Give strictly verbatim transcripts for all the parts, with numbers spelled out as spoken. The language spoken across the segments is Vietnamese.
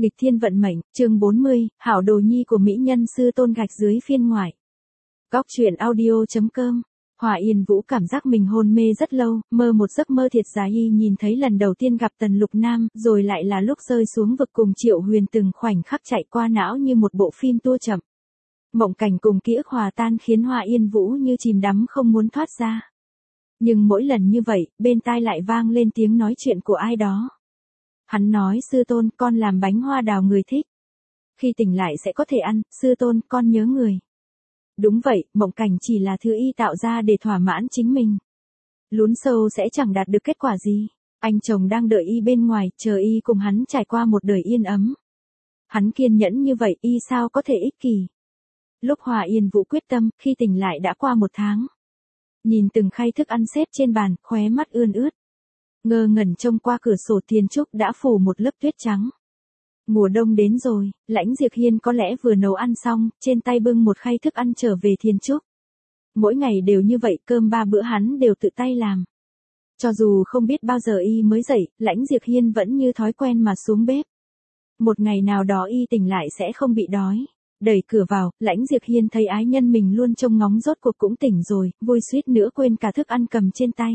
Nghịch thiên vận mệnh, chương bốn mươi, hảo đồ nhi của mỹ nhân sư tôn gạch dưới phiên ngoại. Góc truyện audio.com. Hòa Yên Vũ cảm giác mình hôn mê rất lâu, mơ một giấc mơ thiệt giá y nhìn thấy lần đầu tiên gặp Tần Lục Nam, rồi lại là lúc rơi xuống vực cùng Triệu Huyền từng khoảnh khắc chạy qua não như một bộ phim tua chậm. Mộng cảnh cùng ký ức hòa tan khiến Hòa Yên Vũ như chìm đắm không muốn thoát ra. Nhưng mỗi lần như vậy, bên tai lại vang lên tiếng nói chuyện của ai đó. Hắn nói sư tôn con làm bánh hoa đào người thích. Khi tỉnh lại sẽ có thể ăn, sư tôn con nhớ người. Đúng vậy, mộng cảnh chỉ là thứ y tạo ra để thỏa mãn chính mình. Lún sâu sẽ chẳng đạt được kết quả gì. Anh chồng đang đợi y bên ngoài, chờ y cùng hắn trải qua một đời yên ấm. Hắn kiên nhẫn như vậy, y sao có thể ích kỷ. Lúc Hòa Yên Vũ quyết tâm, khi tỉnh lại đã qua một tháng. Nhìn từng khay thức ăn xếp trên bàn, khóe mắt ươn ướt. Ngơ ngẩn trông qua cửa sổ thiên trúc đã phủ một lớp tuyết trắng. Mùa đông đến rồi, Lãnh Diệp Hiên có lẽ vừa nấu ăn xong, trên tay bưng một khay thức ăn trở về thiên trúc. Mỗi ngày đều như vậy, cơm ba bữa hắn đều tự tay làm. Cho dù không biết bao giờ y mới dậy, Lãnh Diệp Hiên vẫn như thói quen mà xuống bếp. Một ngày nào đó y tỉnh lại sẽ không bị đói. Đẩy cửa vào, Lãnh Diệp Hiên thấy ái nhân mình luôn trông ngóng rốt cuộc cũng tỉnh rồi, vui suýt nữa quên cả thức ăn cầm trên tay.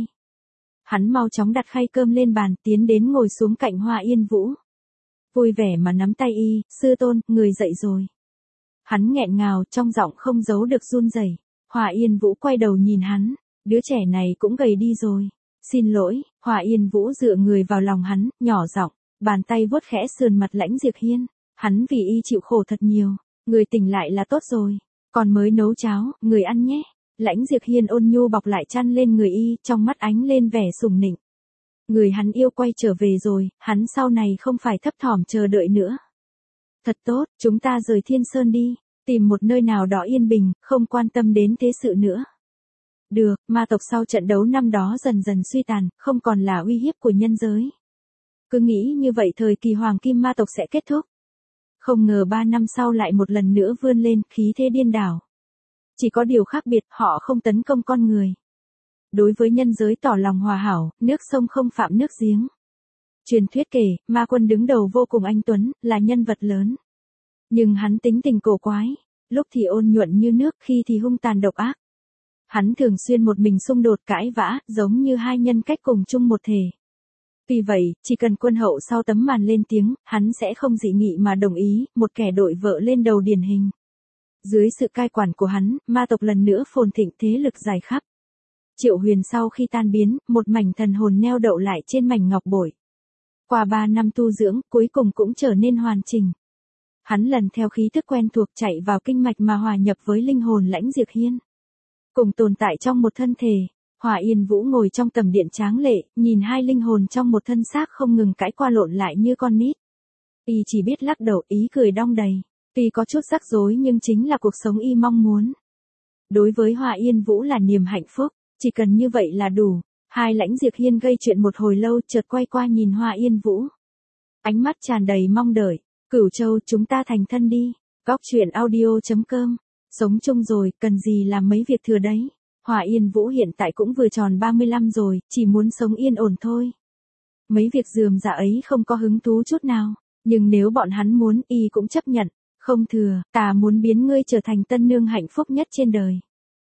Hắn mau chóng đặt khay cơm lên bàn, tiến đến ngồi xuống cạnh Hòa Yên Vũ. Vui vẻ mà nắm tay y, sư tôn, người dậy rồi. Hắn nghẹn ngào, trong giọng không giấu được run rẩy. Hòa Yên Vũ quay đầu nhìn hắn, đứa trẻ này cũng gầy đi rồi. Xin lỗi, Hòa Yên Vũ dựa người vào lòng hắn, nhỏ giọng, bàn tay vuốt khẽ sườn mặt Lãnh Diệp Hiên. Hắn vì y chịu khổ thật nhiều, người tỉnh lại là tốt rồi. Còn mới nấu cháo, người ăn nhé. Lãnh Diệp Hiên ôn nhu bọc lại chăn lên người y, trong mắt ánh lên vẻ sùng nịnh. Người hắn yêu quay trở về rồi, hắn sau này không phải thấp thỏm chờ đợi nữa. Thật tốt, chúng ta rời Thiên Sơn đi, tìm một nơi nào đó yên bình, không quan tâm đến thế sự nữa. Được, ma tộc sau trận đấu năm đó dần dần suy tàn, không còn là uy hiếp của nhân giới. Cứ nghĩ như vậy thời kỳ hoàng kim ma tộc sẽ kết thúc. Không ngờ ba năm sau lại một lần nữa vươn lên, khí thế điên đảo. Chỉ có điều khác biệt, họ không tấn công con người. Đối với nhân giới tỏ lòng hòa hảo, nước sông không phạm nước giếng. Truyền thuyết kể, ma quân đứng đầu vô cùng anh tuấn, là nhân vật lớn. Nhưng hắn tính tình cổ quái, lúc thì ôn nhuận như nước, khi thì hung tàn độc ác. Hắn thường xuyên một mình xung đột cãi vã, giống như hai nhân cách cùng chung một thể. Vì vậy, chỉ cần quân hậu sau tấm màn lên tiếng, hắn sẽ không dị nghị mà đồng ý, một kẻ đội vợ lên đầu điển hình. Dưới sự cai quản của hắn, ma tộc lần nữa phồn thịnh, thế lực dài khắp. Triệu Huyền sau khi tan biến, một mảnh thần hồn neo đậu lại trên mảnh ngọc bội. Qua ba năm tu dưỡng, cuối cùng cũng trở nên hoàn chỉnh. Hắn lần theo khí thức quen thuộc chạy vào kinh mạch mà hòa nhập với linh hồn Lãnh Diệp Hiên. Cùng tồn tại trong một thân thể, Hòa Yên Vũ ngồi trong tầm điện tráng lệ, nhìn hai linh hồn trong một thân xác không ngừng cãi qua lộn lại như con nít. Y chỉ biết lắc đầu, ý cười đong đầy. Tuy có chút rắc rối nhưng chính là cuộc sống y mong muốn. Đối với Hòa Yên Vũ là niềm hạnh phúc, chỉ cần như vậy là đủ. Hai Lãnh Diệp Hiên gây chuyện một hồi lâu chợt quay qua nhìn Hòa Yên Vũ. Ánh mắt tràn đầy mong đợi. Cửu Châu, chúng ta thành thân đi. Góc truyện audio.com. Sống chung rồi, cần gì làm mấy việc thừa đấy. Hòa Yên Vũ hiện tại cũng vừa tròn ba mươi lăm rồi, chỉ muốn sống yên ổn thôi. Mấy việc rườm rà ấy không có hứng thú chút nào. Nhưng nếu bọn hắn muốn, y cũng chấp nhận. Không thừa, ta muốn biến ngươi trở thành tân nương hạnh phúc nhất trên đời.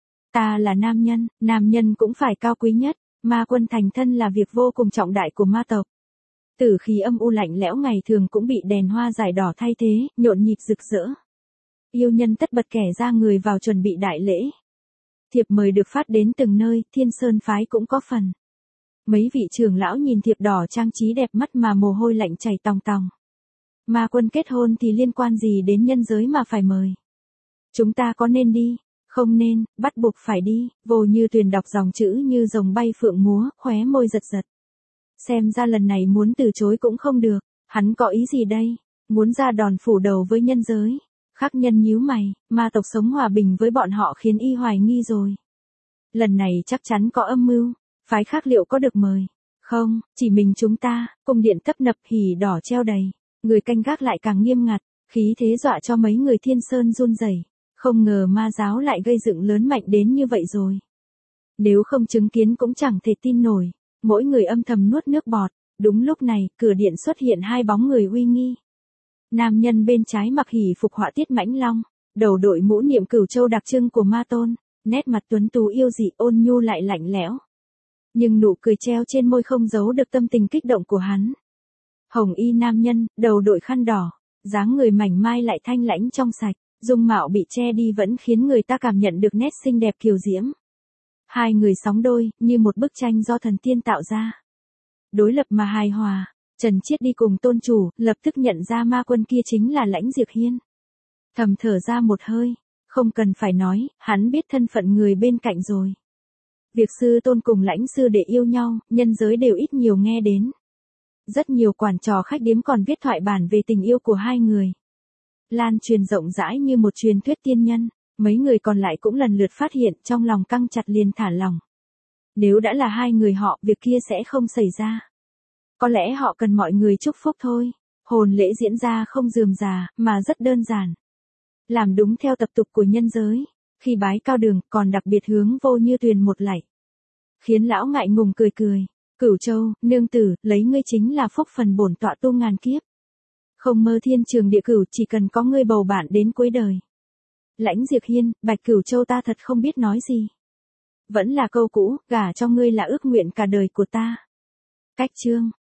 Ta là nam nhân, nam nhân cũng phải cao quý nhất. Ma quân thành thân là việc vô cùng trọng đại của ma tộc. Tử khí âm u lạnh lẽo ngày thường cũng bị đèn hoa giải đỏ thay thế, nhộn nhịp rực rỡ. Yêu nhân tất bật kẻ ra người vào chuẩn bị đại lễ. Thiệp mời được phát đến từng nơi, Thiên Sơn phái cũng có phần. Mấy vị trưởng lão nhìn thiệp đỏ trang trí đẹp mắt mà mồ hôi lạnh chảy tòng tòng. Ma quân kết hôn thì liên quan gì đến nhân giới mà phải mời. Chúng ta có nên đi? Không nên, bắt buộc phải đi. Vô Như Tuyền đọc dòng chữ như rồng bay phượng múa, khóe môi giật giật. Xem ra lần này muốn từ chối cũng không được. Hắn có ý gì đây? Muốn ra đòn phủ đầu với nhân giới. Khắc Nhân nhíu mày, ma tộc sống hòa bình với bọn họ khiến y hoài nghi rồi. Lần này chắc chắn có âm mưu. Phái khác liệu có được mời? Không, chỉ mình chúng ta. Cung điện tấp nập, hỉ đỏ treo đầy. Người canh gác lại càng nghiêm ngặt, khí thế dọa cho mấy người Thiên Sơn run rẩy. Không ngờ ma giáo lại gây dựng lớn mạnh đến như vậy rồi. Nếu không chứng kiến cũng chẳng thể tin nổi. Mỗi người âm thầm nuốt nước bọt. Đúng lúc này, cửa điện xuất hiện hai bóng người uy nghi. Nam nhân bên trái mặc hỷ phục họa tiết mãnh long, đầu đội mũ niệm cửu châu đặc trưng của ma tôn, nét mặt tuấn tú yêu dị ôn nhu lại lạnh lẽo. Nhưng nụ cười treo trên môi không giấu được tâm tình kích động của hắn. Hồng y nam nhân, đầu đội khăn đỏ, dáng người mảnh mai lại thanh lãnh trong sạch, dung mạo bị che đi vẫn khiến người ta cảm nhận được nét xinh đẹp kiều diễm. Hai người sóng đôi, như một bức tranh do thần tiên tạo ra. Đối lập mà hài hòa, Trần Chiết đi cùng tôn chủ, lập tức nhận ra ma quân kia chính là Lãnh Diệp Hiên. Thầm thở ra một hơi, không cần phải nói, hắn biết thân phận người bên cạnh rồi. Việc sư tôn cùng Lãnh sư để yêu nhau, nhân giới đều ít nhiều nghe đến. Rất nhiều quản trò khách điếm còn viết thoại bản về tình yêu của hai người. Lan truyền rộng rãi như một truyền thuyết tiên nhân, mấy người còn lại cũng lần lượt phát hiện trong lòng căng chặt liền thả lòng. Nếu đã là hai người họ, việc kia sẽ không xảy ra. Có lẽ họ cần mọi người chúc phúc thôi. Hồn lễ diễn ra không rườm rà, mà rất đơn giản. Làm đúng theo tập tục của nhân giới, khi bái cao đường còn đặc biệt hướng Vô Như Tuyền một lạy. Khiến lão ngại ngùng cười cười. Cửu Châu, nương tử, lấy ngươi chính là phúc phần bổn tọa tu ngàn kiếp. Không mơ thiên trường địa cửu, chỉ cần có ngươi bầu bạn đến cuối đời. Lãnh Diệp Hiên, Bạch Cửu Châu ta thật không biết nói gì. Vẫn là câu cũ, gả cho ngươi là ước nguyện cả đời của ta. Cách chương